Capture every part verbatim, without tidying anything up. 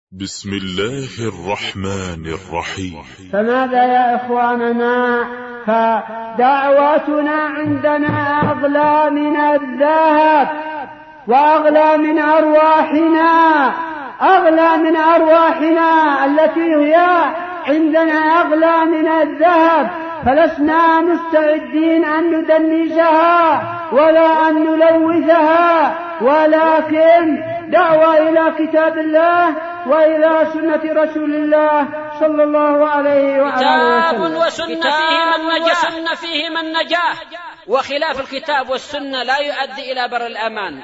بسم الله الرحمن الرحيم. فماذا يا إخواننا؟ فدعوتنا عندنا أغلى من الذهب وأغلى من أرواحنا، أغلى من أرواحنا التي هي عندنا أغلى من الذهب، فلسنا مستعدين أن ندنسها ولا أن نلوثها، ولكن دعوة إلى كتاب الله وإلى سنة رسول الله صلى الله عليه وآله وسلم. كتاب وسنة فيهما النجاة، وخلاف الكتاب والسنة لا يؤدي إلى بر الأمان.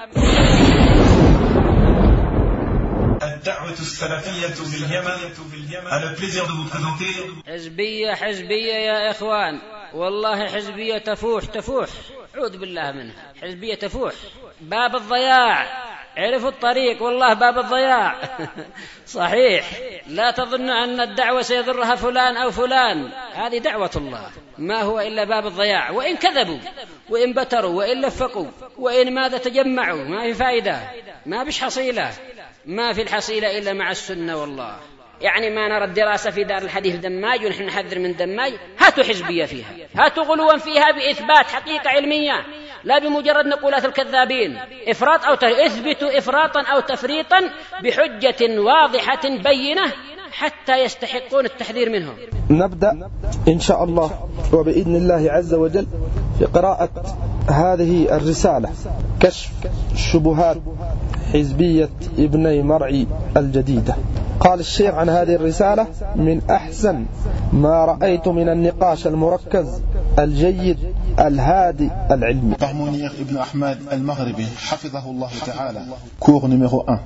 الدعوة السلفية في اليمن. على البليزير دو vous présenter. حزبية حزبية يا إخوان، والله حزبية تفوح تفوح، أعوذ بالله منها. حزبية تفوح باب الضياع، عرفوا الطريق، والله باب الضياع. صحيح، لا تظن أن الدعوة سيضرها فلان أو فلان، هذه دعوة الله، ما هو إلا باب الضياع. وإن كذبوا وإن بتروا وإن لفقوا وإن ماذا تجمعوا، ما في فائدة، ما بش حصيلة، ما في الحصيلة إلا مع السنة. والله يعني ما نرى الدراسة في دار الحديث دماج ونحن نحذر من دماج، هاتوا حزبية فيها، هاتوا غلوا فيها بإثبات حقيقة علمية، لا بمجرد نقولات الكذابين. إفراط أو تفريط، اثبتوا إفراطا أو تفريطا بحجة واضحة بينة حتى يستحقون التحذير منهم. نبدأ إن شاء الله وبإذن الله عز وجل في قراءة هذه الرسالة، كشف شبهات حزبية ابني مرعي الجديدة. قال الشيخ عن هذه الرسالة: من أحسن ما رأيت من النقاش المركز الجيد الهادي العلمي. Par Mounir ibn Ahmad al-Maghribi حفظه الله تعالى. Cours numéro un.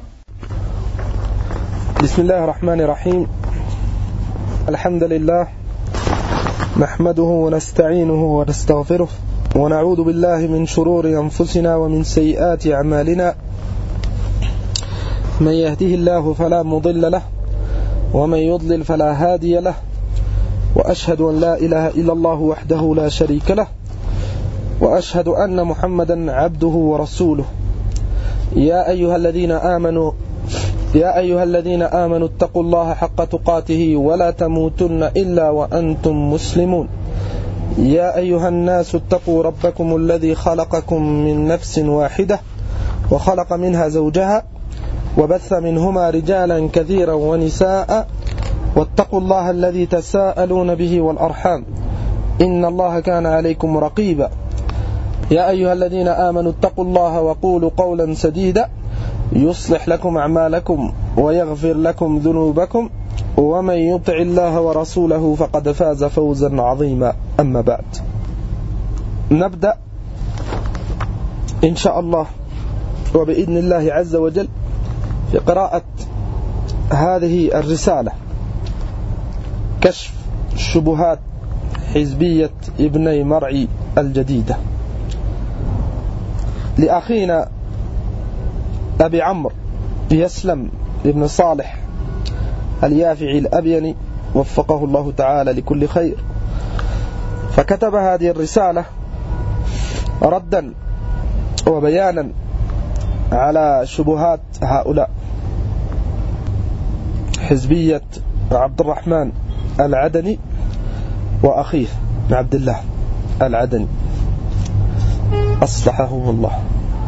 بسم الله الرحمن الرحيم. الحمد لله نحمده ونستعينه ونستغفره ونعوذ بالله من شرور أنفسنا ومن سيئات أعمالنا. من يهده الله فلا مضل له ومن يضلل فلا هادي له، وأشهد أن لا إله إلا الله وحده لا شريك له، وأشهد أن محمدا عبده ورسوله. يا أيها الذين آمنوا يا أيها الذين آمنوا اتقوا الله حق تقاته ولا تموتن إلا وأنتم مسلمون. يا أيها الناس اتقوا ربكم الذي خلقكم من نفس واحدة وخلق منها زوجها وبث منهما رجالا كثيرا ونساء، واتقوا الله الذي تساءلون به والأرحام إن الله كان عليكم رقيبا. يا أيها الذين آمنوا اتقوا الله وقولوا قولا سديدا يصلح لكم أعمالكم ويغفر لكم ذنوبكم، ومن يطع الله ورسوله فقد فاز فوزا عظيما. أما بعد، نبدأ إن شاء الله وبإذن الله عز وجل في قراءة هذه الرسالة، كشف شبهات حزبية ابني مرعي الجديدة، لأخينا أبي عمرو يسلم ابن صالح اليافعي الأبيني وفقه الله تعالى لكل خير. فكتب هذه الرسالة ردا وبيانا على شبهات هؤلاء، حزبية عبد الرحمن العدني وأخيه عبد الله العدني أصلحهم الله.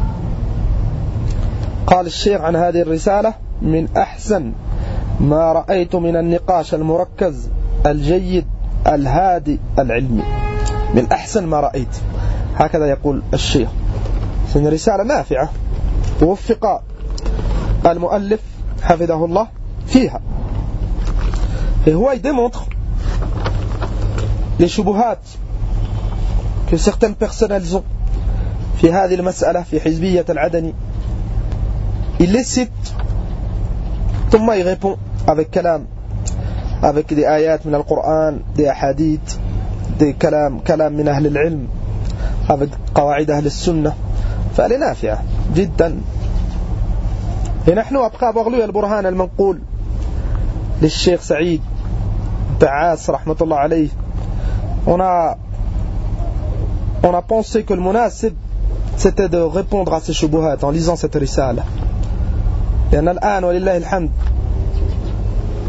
قال الشيخ عن هذه الرسالة: من أحسن ما رأيت من النقاش المركز الجيد الهادي العلمي. من أحسن ما رأيت، هكذا يقول الشيخ. إن رسالة نافعة ووفق المؤلف حفظه الله فيها. هو يدمونtre les شبهات que certaines personnes elles ont في هذه المسألة في حزبية العدني. Il les cite, ثم il répond avec كلام, avec des ayats من القرآن, des ahadith, des كلام كلام من أهل العلم, avec قواعد أهل السنة. فهي نافعة جدا. نحن أبقى avoir lu البرهان المنقول للشيخ سعيد تعاس رحمة الله عليه, on a on a pensé que le munasib c'était de répondre à ces shubuhat en lisant cette risala. لأن الآن ولله الحمد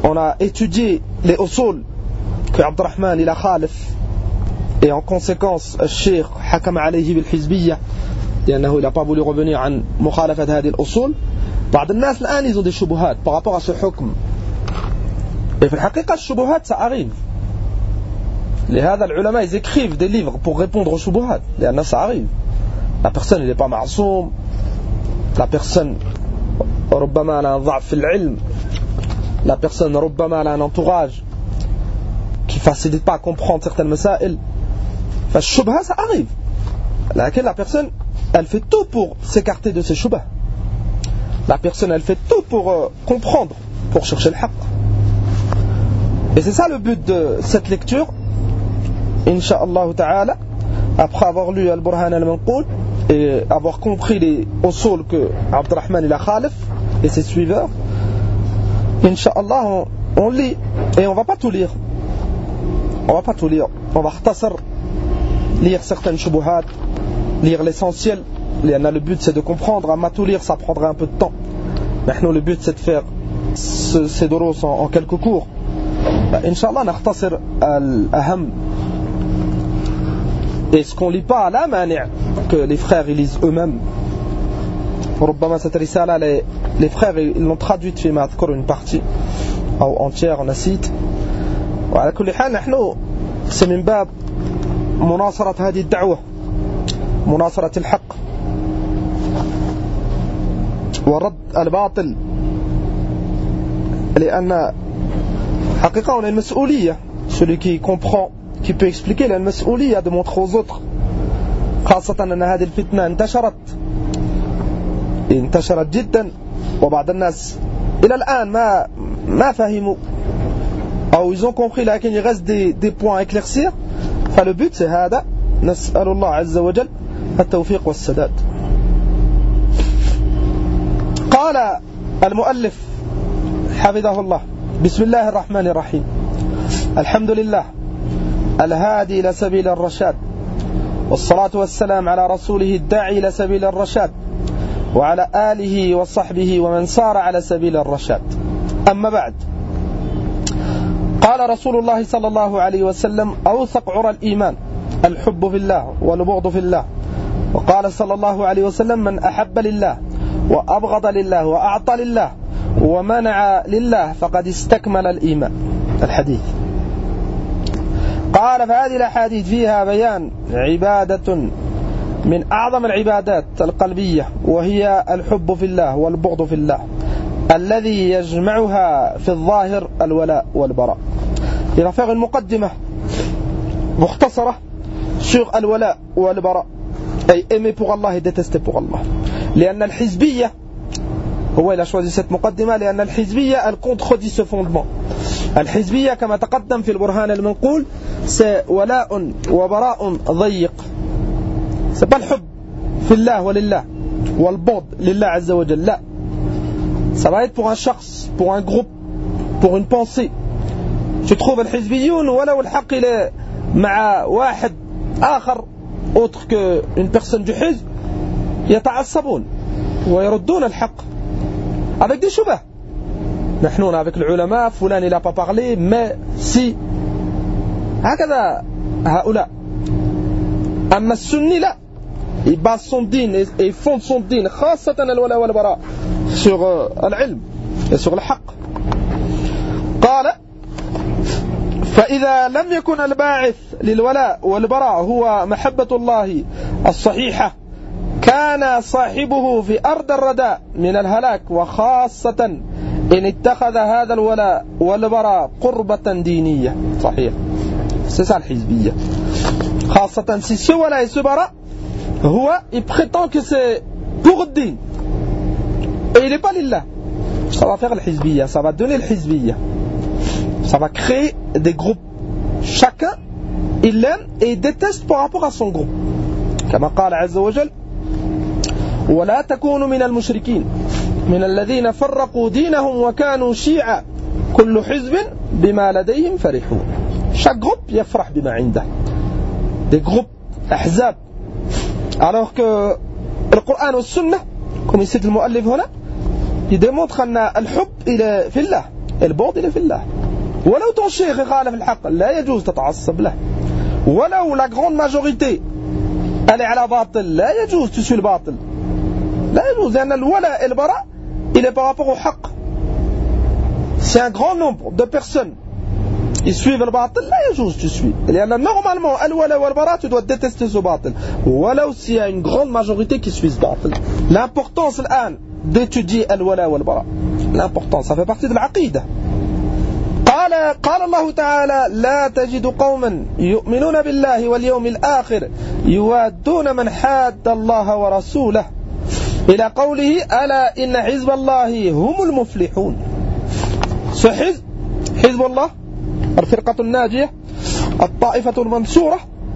on a étudié les usul que Abdurrahman il a khalif, et en conséquence le Cheikh hakam alayhi bil hizbiyya لأنه il n'a pas voulu revenir عن مخالفة هذه الأصول. بعض الناس الآن ils ont des shubuhat par rapport à ce hukm, et في الحقيقة الشبهات ça arrive. لهذا العلماء ils écrivent des livres pour répondre aux shubuhat لأن ça arrive. La personne n'est pas ma'soum, la personne ربما elle a un ضعف في العلم, la personne ربما elle a un entourage qui ne facilite pas à comprendre certaines مسائل. فالشبهة ça arrive, laquelle la personne elle fait tout pour s'écarter de ces shubhas. La personne elle fait tout pour euh, comprendre, pour chercher le haqq. Et c'est ça le but de cette lecture, Inch'Allah ta'ala, après avoir lu Al-Burhan al-Manqoul et avoir compris les usul que Abdurrahman il a khalif et ses suiveurs. Inch'Allah on, on lit, et on va pas tout lire. On va pas tout lire. On va khtasar, lire certaines shubuhat, lire l'essentiel. Le but c'est de comprendre. À tout lire ça prendrait un peu de temps. Maintenant le but c'est de faire ce, ces doros en, en quelques cours. Inch'Allah nakhtasir al-aham. Et ce qu'on lit pas, la mani' que les frères ils lisent eux-mêmes. ربما cette risala les, les frères ils l'ont traduite في ما أذكر une partie أو entière on a cite. وعلى كل حال نحن c'est من باب مناصرة هذه الدعوة, مناصرة الحق ورد الباطل, لأن حقيقة on a une مسؤولية. Celui qui comprend, qui peut expliquer, il a une مسؤولية de montrer aux autres, خاصة أن هذه الفتنة انتشرت انتشرت جدا, وبعض الناس إلى الآن ما ما فهموا أو ils ont compris, لكن il reste des, des points à éclaircir. فالle but c'est هذا. نسأل الله عز وجل التوفيق والسداد. قال المؤلف حفظه الله: بسم الله الرحمن الرحيم. الحمد لله الهادي إلى سبيل الرشاد، والصلاة والسلام على رسوله الداعي إلى سبيل الرشاد، وعلى آله وصحبه ومن سار على سبيل الرشاد. أما بعد، قال رسول الله صلى الله عليه وسلم: أوثق عرى الإيمان الحب في الله والبغض في الله. وقال صلى الله عليه وسلم: من أحب لله وأبغض لله وأعطى لله ومنع لله فقد استكمل الإيمان. الحديث. قال: فهذه الأحاديث فيها بيان عبادة من أعظم العبادات القلبية، وهي الحب في الله والبغض في الله، الذي يجمعها في الظاهر الولاء والبراء. Il va faire une muqaddimah mukhtasara sur al-wala wal-bara, ay aimer pour Allah et détester pour Allah. لأن الحزبية, هو il a choisi cette muqaddimah لأن الحزبية elle contredit ce fondement. الحزبية كما تقدم في البرهان المنقول c'est ولاء وبراء ضيق. c'est pas الحب في الله ولله والبغض لله عز وجل, لا. Ça va être pour un shakhs, pour un groupe, pour une pensée. Tu trouves الحزبيون ولو الحق إلى مع واحد آخر autre qu'une personne du حزب يتعصبون ويردون الحق avec des shubhas. نحن on est avec العلماء, فلان il n'a pas parlé, mais si هكذا هؤلاء. أما السني لا, il base son din et il fonde son din خاصة الولاء والبراء sur euh, العلم et sur الحق. قال: فإذا لم يكن الباعث للولاء والبراء هو محبة الله الصحيحة كان صاحبه في أرض الرداء من الهلاك، وخاصة إن اتخذ هذا الولاء والبراء قربة دينية. صحيح, c'est ça الحزبية. خاصة si ce wala et ce bara, هو il prétend que c'est pour le din et il n'est pas lillah. Ça va faire الحزبية, ça va donner الحزبية, ça va créer des groupes. Chacun il l'aime et il déteste par rapport à son groupe. كما قال عز وجل: ولا تكونوا من المشركين من الذين فرقوا دينهم وكانوا شيعا كل حزب بما لديهم فرحون. Chaque groupe يفرح بما عنده. Des groupes أحزاب. Alors que le Coran et la Sunna, comme il cite le muallif هنا, il démontre أن الحب إلى في الله البغض إلى في الله. ولو ton شيخ يخالف الحق لا يجوز تتعصب له. ولو la grande majorité elle est على باطل لا يجوز tu suis الباطل. لا يجوز لأن الولاء البراء il est par rapport au حق. Si un grand nombre de personnes ils suivent الباطل لا يجوز tu suis. لأن normalement الولاء والبراء tu dois détester ce باطل. ولو s'il y a une grande majorité qui suit ce باطل. L'importance الآن d'étudier الولاء والبراء. L'importance ça fait partie de العقيدة. قال قال الله تعالى لا تجد قوما يؤمنون بالله واليوم الآخر يوادون من حاد الله ورسوله إلى قوله ألا إن حزب الله هم المفلحون. ce حزب حزب الله الفرقة الناجية الطائفة المنصورة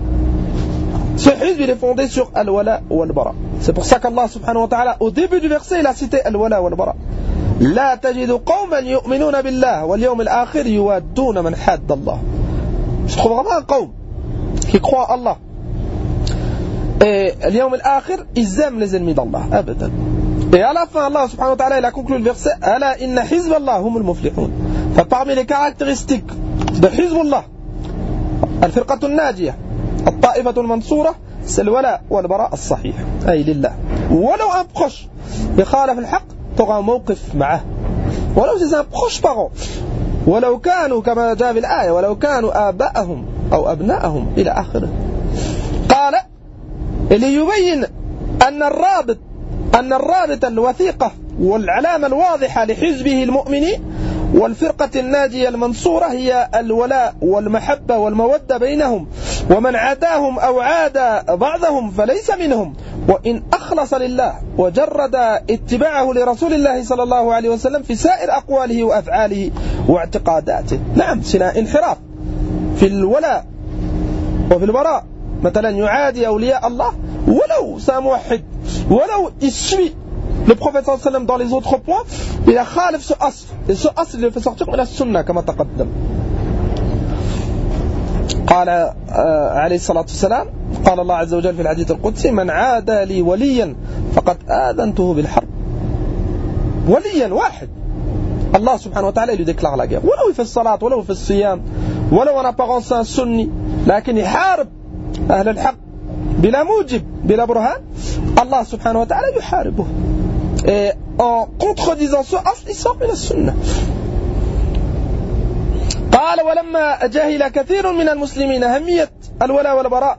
ce حزب il est fondé sur الولاء والبراء. c'est pour ça qu'Allah subhanahu wa ta'ala au début du verset il a cité الولاء والبراء. لا تجد قوما يؤمنون بالله واليوم الآخر يوادون من حاد الله. Je trouve vraiment un قوم qui croit Allah et اليوم الآخر ils aiment les ennemis d'Allah أبدا. Et à la fin Allah subhanahu wa ta'ala il a conclu le verset ألا إن حزب الله هم المفلحون. فparmi les caractéristiques de حزب الله الفرقة الناجية الطائفة المنصورة c'est الولاء والبراء الصحيح أي لله. ولو un proche يخالف الحق ترى موقف معه ولو c'est un proche parent ولو كانوا كما جاء في الآية ولو كانوا آباءهم أو أبناءهم إلى آخره. قال ليبين أن الرابط أن الرابط الوثيقة والعلامة الواضحة لحزبه المؤمنين والفرقة الناجية المنصورة هي الولاء والمحبة والمودة بينهم ومن عاداهم أو عاد بعضهم فليس منهم وإن أخلص لله وجرد اتباعه لرسول الله صلى الله عليه وسلم في سائر أقواله وأفعاله واعتقاداته. نعم سنا انحراف في الولاء وفي البراء مثلا يعادي أولياء الله ولو ساموحد ولو يسوي le prophète صلى الله عليه وسلم dans les autres points il a khalif ce asl et ce asl il le fait sortir de la sunna كما تقدم. قال عليه الصلاة والسلام قال الله عز وجل في الحديث القدسي من عادى لي وليا فقد آذنته بالحرب. وليا واحد الله سبحانه وتعالى il lui déclare la guerre ولو في الصلاة ولو في الصيام ولو en apparence un sunni لكن يحارب أهل الحق بلا موجب بلا برهان الله سبحانه وتعالى يحاربه et en contredisant ce asl il sort de la sunna. قال ولما جاهل كثير من المسلمين أهمية الولاء والبراء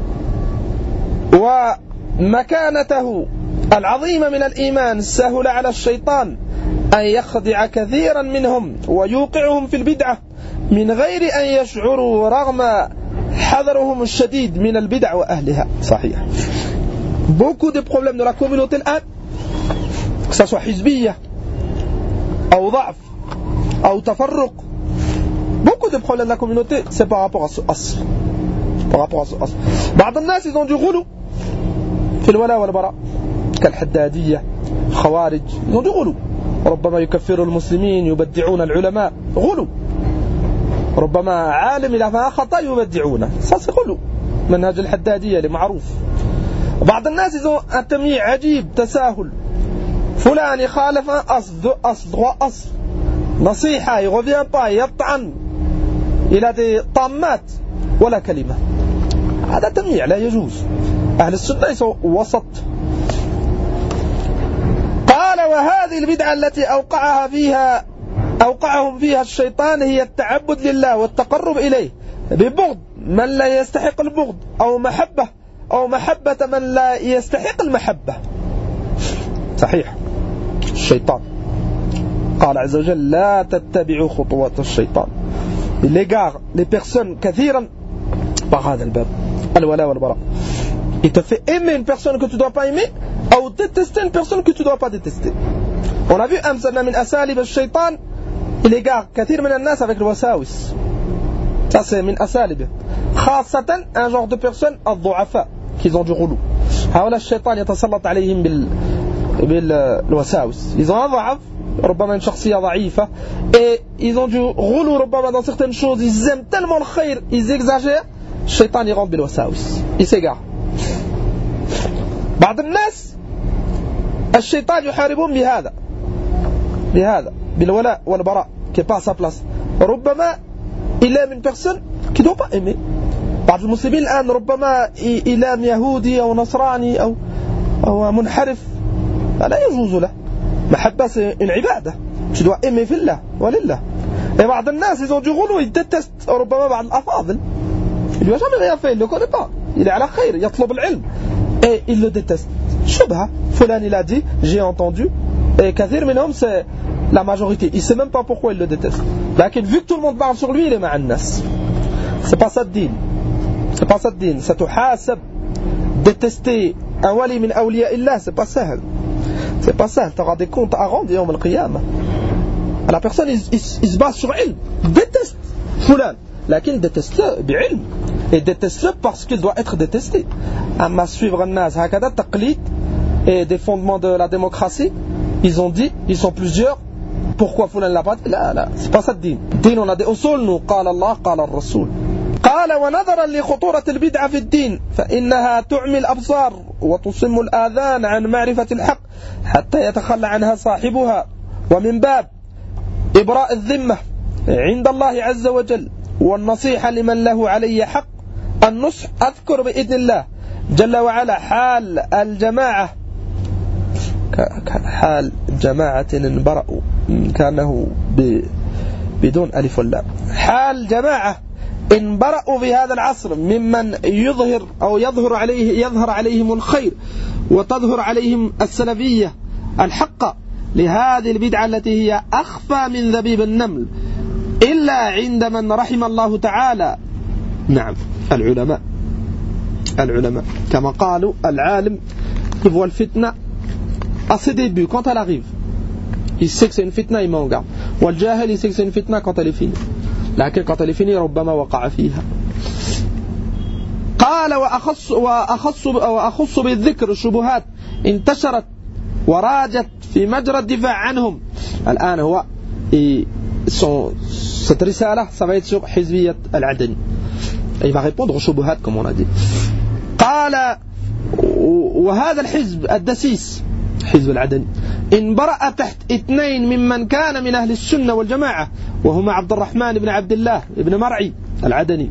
ومكانته العظيمة من الإيمان سهل على الشيطان أن يخدع كثيرا منهم ويوقعهم في البدعة من غير أن يشعروا رغم حذرهم الشديد من البدع وأهلها. صحيح. Beaucoup de problèmes de la communauté الآن que ça soit حزبية أو ضعف أو تفرق beaucoup de problèmes de la communauté c'est par rapport à ce asl par rapport à ce asl. بعض الناس ils ont du غلو في الولاء والبراء كالحدادية خوارج ils ont du غلو ربما يكفروا المسلمين يبدعون العلماء غلو ربما عالم إذا فعل خطأ يبدعونه ça c'est غلو منهج الحدادية اللي معروف. بعض الناس ils ont un تمييع عجيب تساهل فلان يخالف أصل أصل أصل نصيحة il revient pas يطعن il a des طامات ولا كلمة هذا تمييع لا يجوز. أهل السنة يسوا وسط. قال وهذه البدعة التي أوقعها فيها أوقعهم فيها الشيطان هي التعبد لله والتقرب إليه ببغض من لا يستحق البغض أو محبة أو محبة من لا يستحق المحبة. صحيح. الشيطان قال عز وجل لا تتبعوا خطوات الشيطان. l'égard les personnes كثيرا par هذا الباب الولاء والبراء il te fait aimer une personne que tu dois pas aimer ou détester une personne que tu dois pas détester. on a vu أمثلة من أساليب الشيطان il égare كثير من الناس avec الوساوس ça c'est من أساليبه خاصة un genre de personnes الضعفاء qui ont du غلو هؤلاء الشيطان يتسلط عليهم بال بالوساوس ils ont un ضعف ربما une شخصية ضعيفة et ils ont du غلو ربما dans certaines choses ils aiment tellement le خير ils exagèrent الشيطان يغنب بالوساوس il s'égare. بعض الناس الشيطان يحاربون بهذا بهذا بالولاء والبراء qui n'est pas à sa place. ربما il aime une personne qui ne doit pas aimer. بعض المسلمين الآن ربما il aime يهودي أو نصراني أو أو منحرف لا يجوز له. محبة c'est une عبادة. Tu dois aimer في الله ولله. Et بعض الناس ils ont du ghulu, ils détestent ربما بعض الأفاضل. Il lui a jamais rien fait, il ne le connaît pas. Il est على خير, يطلب العلم. Et il le déteste. شبهة. فلان il a dit, j'ai entendu. Et كثير منهم c'est la majorité. Il ne sait même pas pourquoi il le déteste. Mais vu que tout le monde parle sur lui, il est مع الناس. C'est pas ça le din. C'est pas ça le din. ستحاسب. Détester un wali min awliya illah, c'est pas ça. C'est pas ça. Tu auras des comptes à rendre يوم القيامة. La personne, il, il, il se base sur ilm. Déteste fulan. Lakin déteste-le بعلم. Et déteste-le parce qu'il doit être détesté. Amma suivre الناس هكذا تقليد et des fondements de la démocratie, ils ont dit, ils sont plusieurs. Pourquoi fulan l'a pas dit? لا لا, c'est pas ça le din. Din, on a des usul, nous. قال الله قال الرسول. قال ونظرا لخطورة البدعة في الدين فإنها تعمي الأبصار وتصم الآذان عن معرفة الحق حتى يتخلى عنها صاحبها ومن باب إبراء الذمة عند الله عز وجل والنصيحة لمن له علي حق النصح أذكر بإذن الله جل وعلا حال الجماعة حال جماعة انبرأوا كانه بدون ألف واللام حال جماعة انبرأوا في هذا العصر ممن يظهر أو يظهر عليه يظهر عليهم الخير وتظهر عليهم السلفية الحق لهذه البدعة التي هي أخفى من ذبيب النمل إلا عند من رحم الله تعالى. نعم العلماء العلماء كما قالوا العالم qui voit le fitna à ses débuts quand elle arrive il sait que c'est une fitna, il met en garde. والجاهل il sait que c'est une fitna quand elle est finie. لكن quand elle est finie ربما وقع فيها. قال وأخص وأخص وأخص بالذكر الشبهات انتشرت وراجت في مجرى الدفاع عنهم. الآن هو son, cette risala ça va être sur حزبية العدني. Il va répondre aux شبهات comme on a dit. قال وهذا الحزب الدسيس حزب العدني انبرأ تحت اثنين ممن كان من أهل السنة والجماعة وهما عبد الرحمن بن عبد الله بن مرعي العدني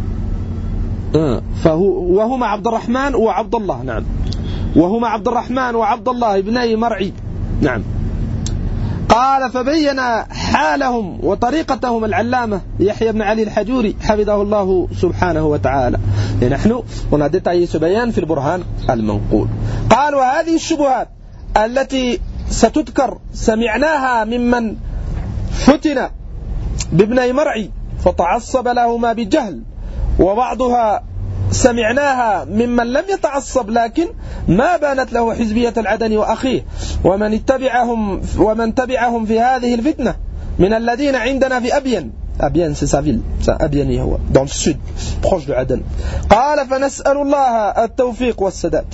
فهو وهما عبد الرحمن وعبد الله نعم وهما عبد الرحمن وعبد الله بن مرعي نعم. قال فبين حالهم وطريقتهم العلامة يحيى بن علي الحجوري حفظه الله سبحانه وتعالى. نحن هنا détaillé ce بيان في البرهان المنقول. قال وهذه الشبهات التي ستذكر سمعناها ممن فتن بابني مرعي فتعصب لهما بجهل وبعضها سمعناها ممن لم يتعصب لكن ما بانت له حزبية العدني وأخيه ومن اتبعهم ومن تبعهم في هذه الفتنة من الذين عندنا في أبين أبين c'est sa ville أبيني هو dans le sud proche de Aden. قال فنسأل الله التوفيق والسداد.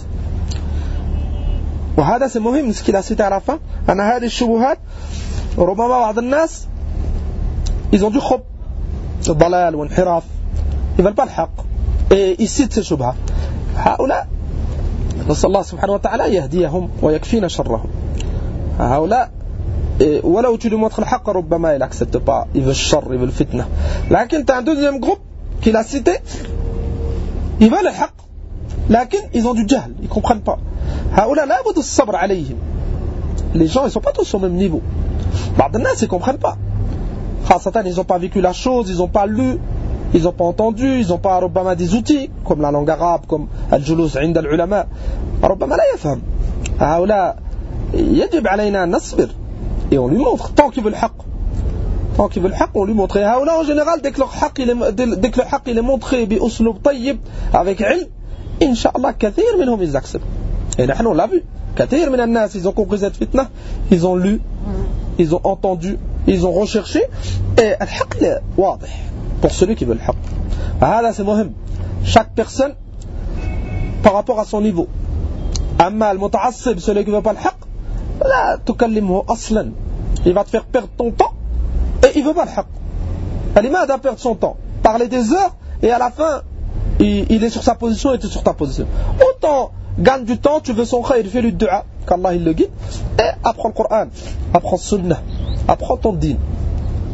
وهذا c'est مهم ce qu'il a cité à la fin أن هذه الشبهات ربما بعض الناس ils ont du خب ضلال وانحراف ils veulent pas le حق et ils citent ces شبهات. هؤلاء نسأل الله سبحانه وتعالى يهديهم ويكفينا شرهم. هؤلاء ولو tu lui montres le حق ربما il n'accepte pas, il veut le شر, il veut le fitna. لكن tu as un deuxième groupe qu'il a cité, ils veulent le حق لكن ils ont du jahl, ils ne comprennent pas. هؤلاء لا بد الصبر عليهم. Les gens ils ne sont pas tous au même niveau. بعض الناس ils ne comprennent pas. خاصة ils n'ont pas vécu la chose, ils n'ont pas lu, ils n'ont pas entendu, ils n'ont pas ربما des outils comme la langue arabe, comme الجلوس عند العلماء. ربما لا يفهم. هؤلاء يجب علينا أن نصبر et on lui montre tant qu'il veut le حق. Tant qu'il veut le حق, on lui montre. Et هؤلاء en général dès que le حق il est, dès que le حق il est montré بأسلوب طيب avec علم إن شاء الله كثير منهم ils acceptent. Et نحن on l'a vu. كثير من الناس ils ont compris cette fitna, ils ont lu, ils ont entendu, ils ont recherché et الحق il est واضح pour celui qui veut le حق. هذا c'est مهم. Chaque personne par rapport à son niveau. أما المتعصب celui qui veut pas le حق لا تكلمه أصلا. Il va te faire perdre ton temps et il veut pas le حق. لماذا perdre son temps? Parler des heures et à la fin il, il est sur sa position et tu es sur ta position. Autant gagne du temps, tu veux son khayr, fais lui dua qu'Allah il le guide et apprends le Coran, apprends le sunnah, apprends ton din.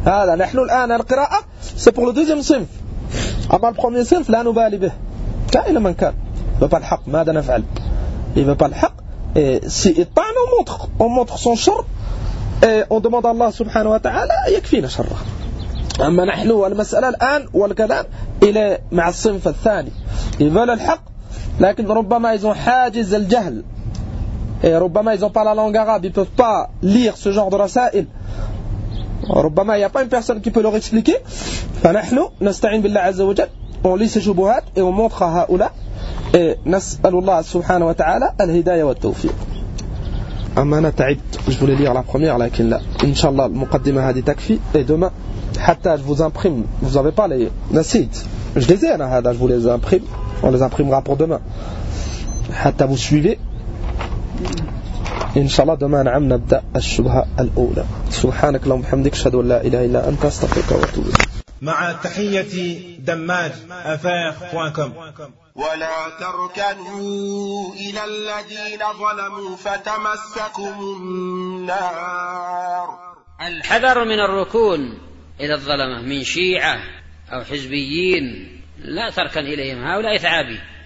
هذا نحن الآن القراءة c'est pour le deuxième صنف. أما le premier صنف لا نبالي به كائن من كان. Il veut pas le حق ماذا نفعل؟ Il veut pas le حق. Et si il طعن on montre on montre son شر et on demande à Allah سبحانه وتعالى يكفينا شره. أما نحن والمسألة الآن والكلام إلى مع الصنف الثاني. Ils veulent الحق لكن ربما ils ont حاجز الجهل. Et ربما ils n'ont pas la langue arabe, ils ne peuvent pas lire ce genre de rasail. ربما il n'y a pas une personne qui peut leur expliquer. فنحن نستعين بالله عز وجل, on lit ces shubuhat et on montre à هؤلاء et نسأل الله سبحانه وتعالى الهداية والتوفيق. أما أنا تعبت, je voulais lire la première لكن لا. إن شاء الله المقدمة هذه تكفي. Et demain حتى je vous imprime, vous n'avez pas les nasids, je les ai أنا هذا, je vous les imprime, on les imprimera pour demain. حتى vous suivez. إن شاء الله demain نعم نبدأ الشبهة الأولى. سبحانك اللهم وبحمدك أشهد أن لا إله إلا أنت أستغفرك وأتوب إليك. مع تحية دماج أفير دوت كوم. ولا تركنوا إلى الذين ظلموا فتمسكم النار. الحذر من الركون إلى الظلمة من شيعة أو حزبيين, لا تركن إليهم, هؤلاء ثعابي.